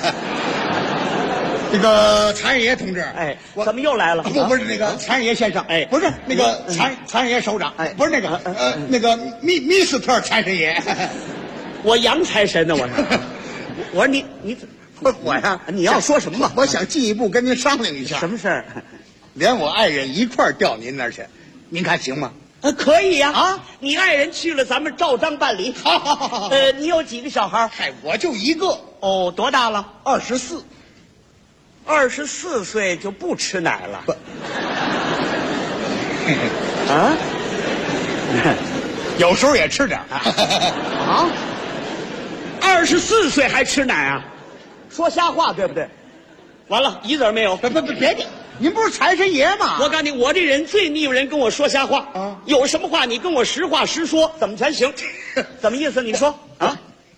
这个残忍爷同志， 怎么又来了？ 不是那个残忍爷先生，不是那个残忍爷首长，不是那个那个密斯特残忍爷。 我洋财神呢，我说你不是我呀？ 你要说什么？ 我想进一步跟您商量一下。 什么事儿？ 连我爱人一块儿调您那儿去，您看行吗？ 可以呀。你爱人去了，咱们照章办理。好。你有几个小孩？ 我就一个。 多大了 ？24。 24岁就不吃奶了。 有时候也吃点 24岁还吃奶啊？说瞎话对不对？完了，一子没有。 别介，您不是财神爷吗？ 我告诉你，我这人最腻歪人跟我说瞎话有什么话你跟我实话实说，怎么全行。怎么意思？你说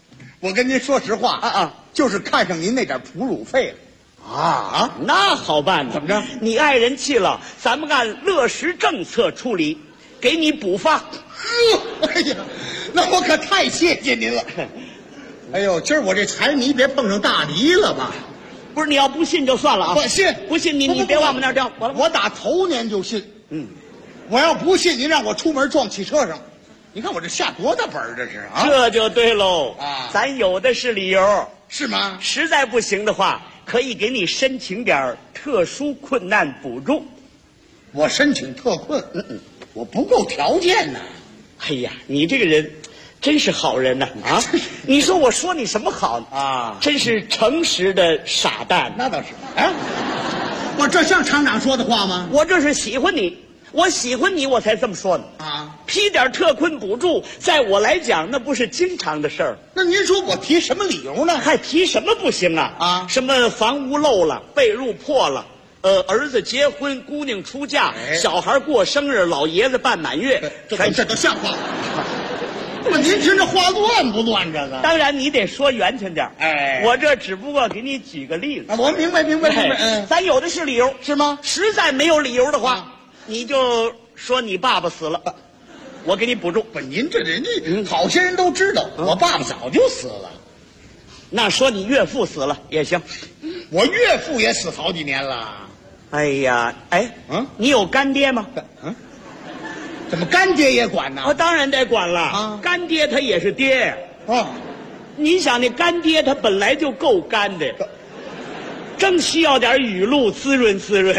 我跟您说实话就是看上您那点哺乳费了。 那好办呢。 怎么着？ 你爱人气了，咱们按乐时政策处理，给你补发。 哎呀，那我可太谢谢您了。哎呦，今儿我这财迷别碰上大梨了吧？ 不是，你要不信就算了啊。 不信， 不信你别往我们那儿调。 我打头年就信。我要不信，您让我出门撞汽车上，你看我这下多大本儿这是啊？ 这就对喽啊， 咱有的是理由。 是吗？ 实在不行的话，可以给你申请点特殊困难补助。 我申请特困，我不够条件呢。 哎呀，你这个人真是好人呐！你说我说你什么好啊？真是诚实的傻蛋。 那倒是。我这像厂长说的话吗？ 我这是喜欢你，我喜欢你，我才这么说的啊。 批点特困补助，在我来讲那不是经常的事儿。 那您说我提什么理由呢？ 还提什么不行啊？什么房屋漏了，被褥破了，儿子结婚，姑娘出嫁，小孩过生日，老爷子办满月， 这都像话吗？不，您听这话乱不乱？这个当然你得说圆圈点。我这只不过给你举个例子。 我明白。 咱有的是理由， 是吗？ 实在没有理由的话，你就说你爸爸死了，我给你补助。 不，您这人家好些人都知道，我爸爸早就死了。 那说你岳父死了也行， 我岳父也死好几年了。 哎呀，你有干爹吗？ 怎么干爹也管呢？ 我当然得管了干爹他也是爹你想那干爹他本来就够干的，正需要点雨露滋润滋润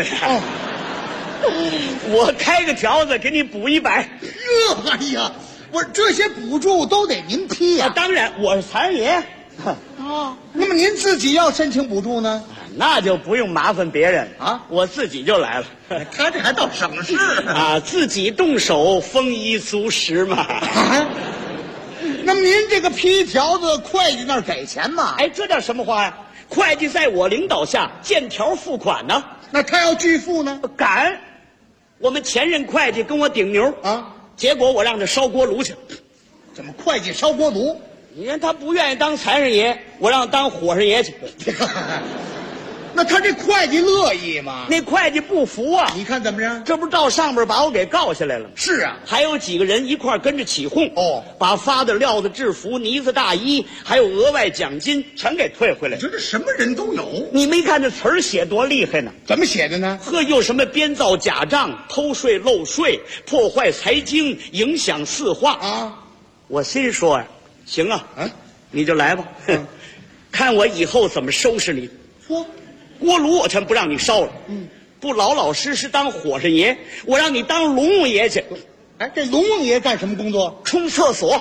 我开个条子给你补100。 哎呀，我这些补助都得您批呀。 当然，我是财神爷。 那么您自己要申请补助呢？ 那就不用麻烦别人我自己就来了。 他这还倒省事自己动手，丰衣足食嘛。 那么您这个批条子，会计那儿给钱吗？ 这叫什么话呀？会计在我领导下见条付款呢。 那他要拒付呢？ 敢！我们前任会计跟我顶牛结果我让他烧锅炉去。 怎么会计烧锅炉？ 你看他不愿意当财神爷，我让他当火神爷去。 那他这会计乐意吗？ 那会计不服啊！ 你看怎么着？ 这不是到上边把我给告下来了？ 是啊， 还有几个人一块跟着起哄把发的料子制服、呢子大衣，还有额外奖金全给退回来。 这什么人都有。 你没看这词儿写多厉害呢？ 怎么写的呢？ 又什么编造假账、偷税漏税、破坏财经、影响四化我心说行你就来吧，看我以后怎么收拾你。 说锅炉我全不让你烧了，不老老实实当火神爷，我让你当龙王爷去。 这龙王爷干什么工作？ 冲厕所。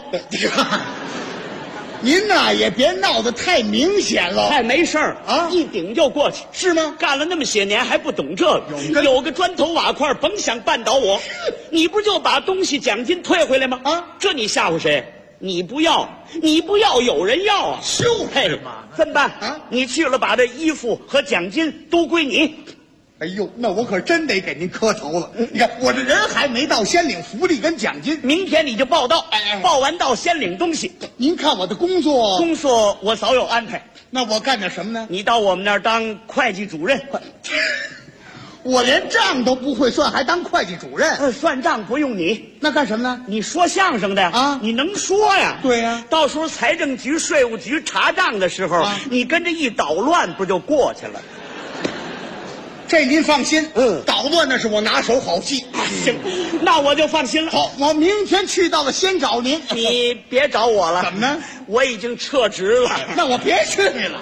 您呐也别闹得太明显了， 太没事儿一顶就过去。 是吗？ 干了那么些年还不懂这个？有个砖头瓦块，甭想绊倒我。你不就把东西奖金退回来吗？这你吓唬谁？你不要，有人要啊！ 就是嘛。 怎么办你去了，把这衣服和奖金都归你。 哎呦，那我可真得给您磕头了。你看我这人还没到，先领福利跟奖金。 明天你就报到，报完到先领东西。 您看我的工作我早有安排。 那我干点什么呢？ 你到我们那儿当会计主任。 我连账都不会算，还当会计主任？ 算账不用你， 那干什么呢？ 你说相声的你能说呀？ 对呀。 到时候财政局、税务局查账的时候你跟着一捣乱，不就过去了？ 这您放心，捣乱那是我拿手好戏。 行，那我就放心了。 好，我明天去到了先找您。 你别找我了。 怎么呢？ 我已经撤职了。 那我别去了。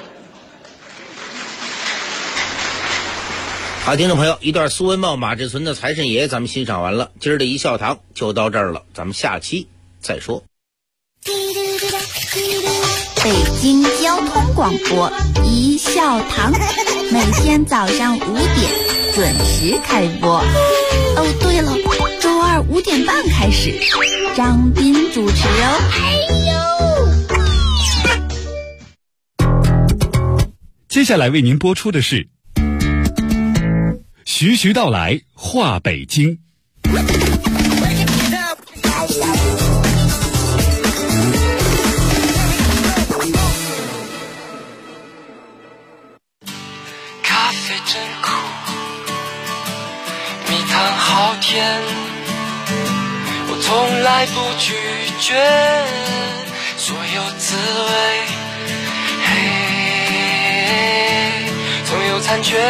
好，听众朋友，一段苏文茂、马志存的财神爷咱们欣赏完了，今儿的一笑堂就到这儿了，咱们下期再说。 北京交通广播一笑堂，每天早上5点准时开播。对了，周二5点半开始，张斌主持接下来为您播出的是徐徐道来话北京。 真苦，蜜糖好甜，我从来不拒绝所有滋味，总有残缺，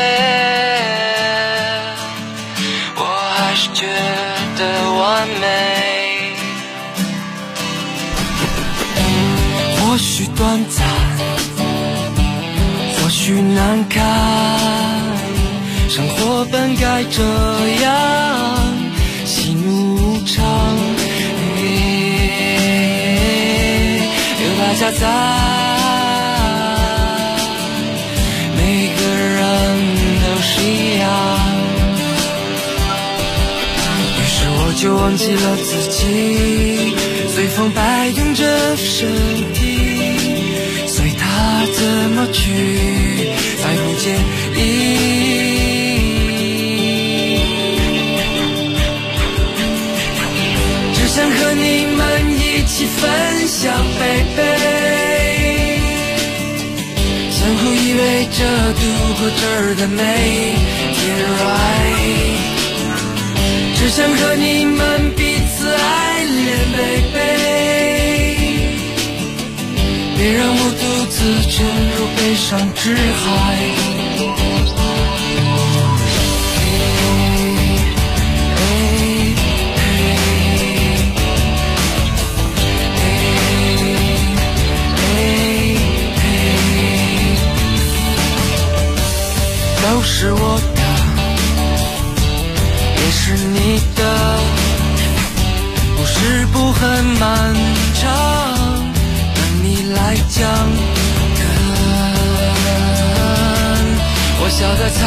我还是觉得完美。或许短暂，或许难堪，生活本该这样，喜怒无常，有大家在，每个人都是一样。于是我就忘记了自己，随风摆动着身体，随它怎么去，再不介意。只想和你们一起分享，baby，相互依偎着度过这儿的每天 right。只想和你们彼此爱恋 baby， 别让我独自沉入悲伤之海。都是我的，也是你的，故事不很漫长，等你来讲。我笑得灿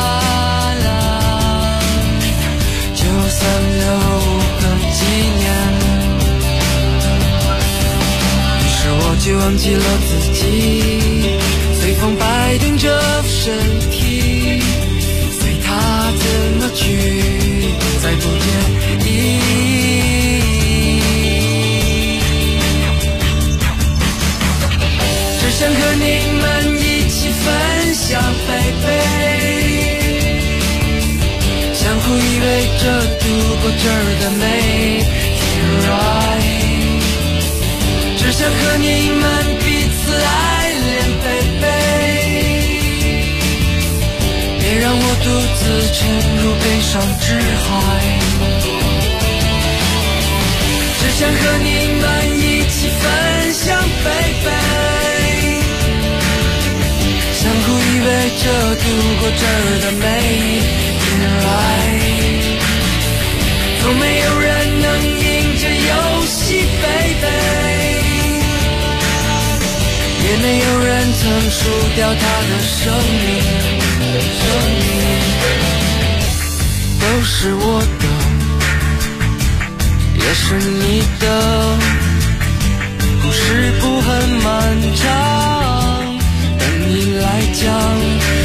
烂，就算留个纪念。于是我就忘记了自己，随风摆动着身体，随它怎么去，再不介意。只想和你们一起分享 baby， 相互依偎着度过这儿的每天 right。 只想和你们彼此爱恋 baby， 别让我独自沉入悲伤之海。只想和你们一起分享 baby， 相互依偎着度过这儿的每天 right。 从没有人能赢这游戏 baby，也没有人曾输掉他的生命，都是我的，也是你的，故事不很漫长，等你来讲。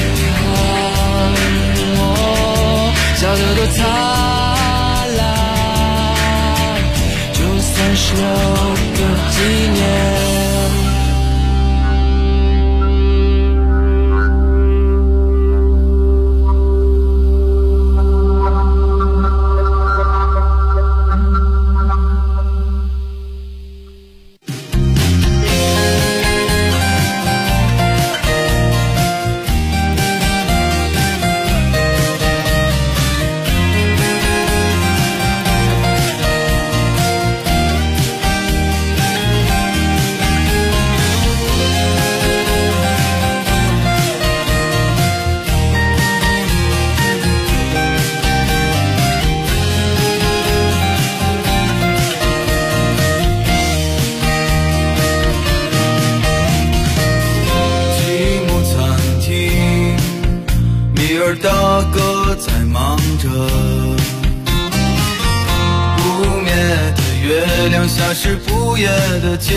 我笑得多灿烂，就算是留个纪念。 大哥在忙着，不灭的月亮下是不夜的街，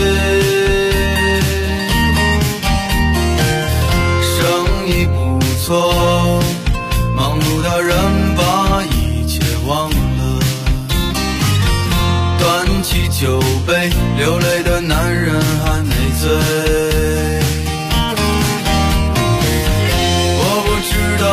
生意不错，忙碌的人把一切忘了，端起酒杯，流泪的男人还没醉。我不知道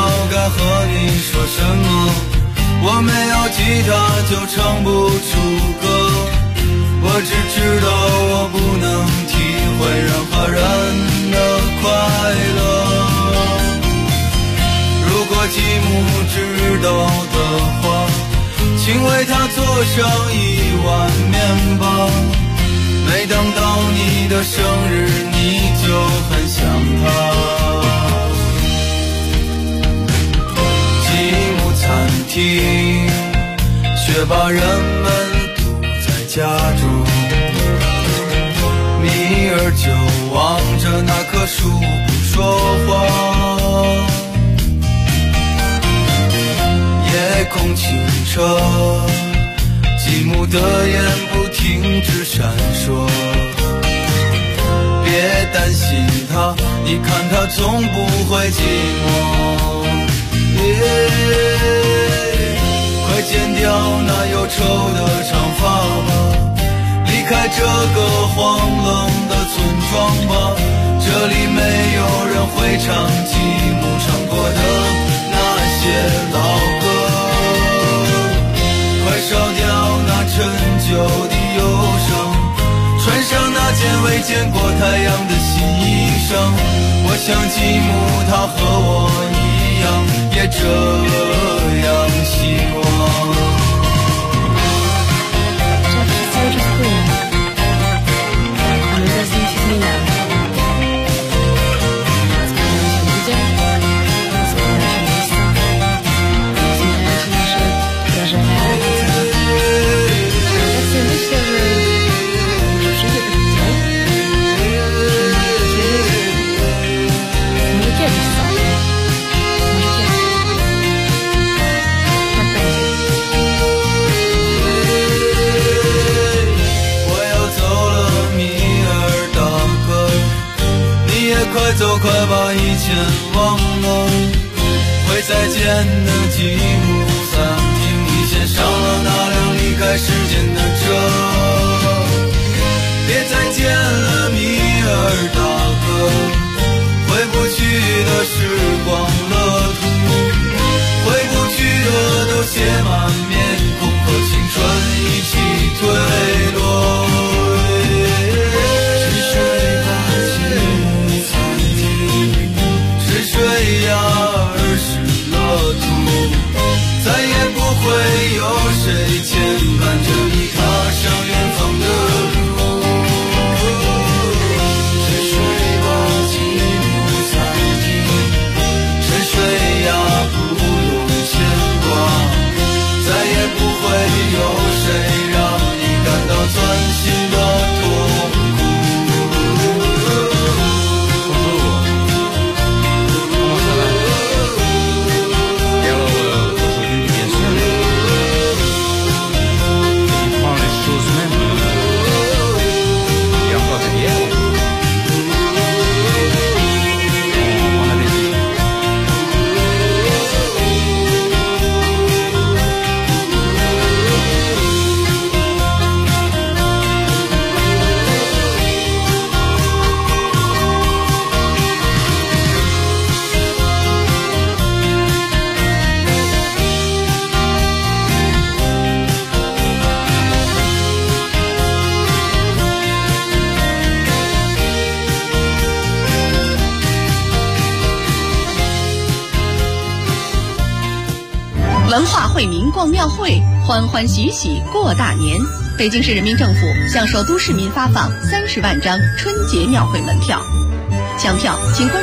我没有吉他就唱不出歌，我只知道我不能体会任何人的快乐。如果继母知道的话，请为他做上1碗面包。每当到你的生日，你就很想他。继母餐厅，却把人们堵在家中。米儿就望着那棵树不说话。夜空清澈，继母的眼不停止闪烁。别担心他，你看他总不会寂寞。快剪掉那忧愁的长发吧，离开这个荒冷的村庄吧。这里没有人会唱继母唱过的那些老歌。快烧掉那陈旧的忧伤，穿上那件未见过太阳的新衣裳。我想继母她和我一样，也这样希望。快走快把以前忘了，会再见的继母餐厅，你先上了那辆离开时间的车。别再见了米尔大哥，回不去的时光乐土，回不去的都写满面孔，和青春一起坠落。水呀，儿时乐土，再也不会有谁牵绊着你踏上远方的路。沉睡吧，继母餐厅，沉睡呀，不用牵挂，再也不会有谁让你感到钻心的痛苦。 文化惠民逛庙会，欢欢喜喜过大年。北京市人民政府向首都市民发放30万张春节庙会门票，抢票请关注